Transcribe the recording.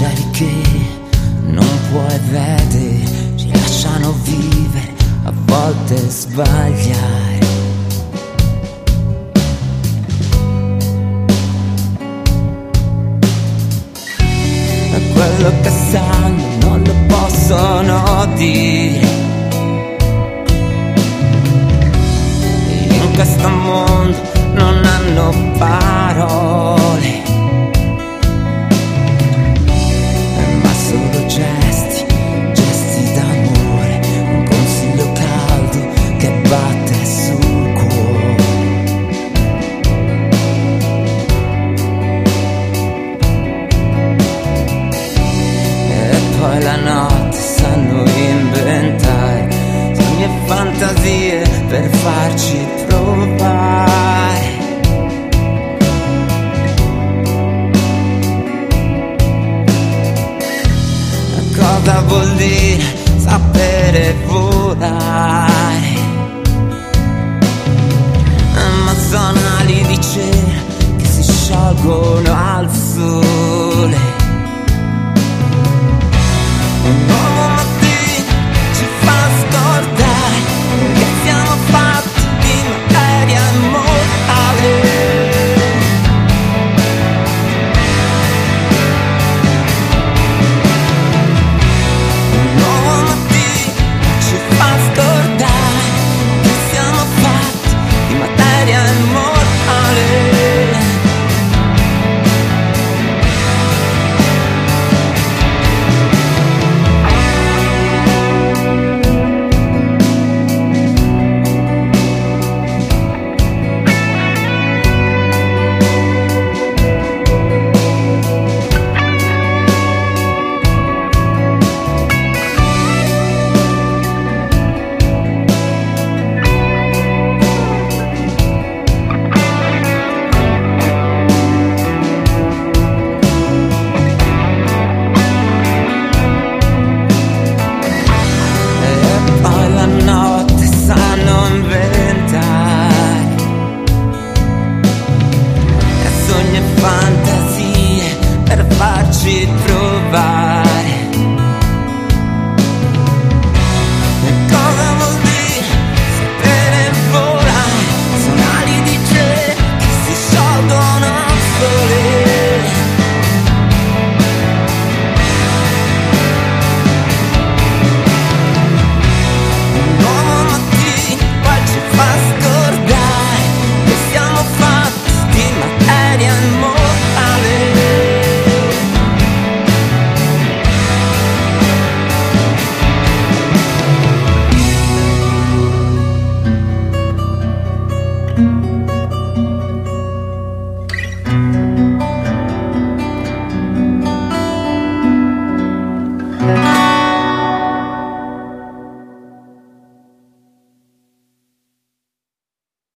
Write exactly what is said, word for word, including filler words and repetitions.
cieli che non puoi vedere ci lasciano vivere, a volte sbagliare. Quello che sanno non lo possono dire. In questo mondo non hanno parole, ma solo gesti, gesti d'amore, un consiglio caldo che batte sul cuore. E poi la notte sanno inventare sogni e fantasie per farci provare. Cosa vuol dire sapere volare? Ma sono ali di cera che si sciolgono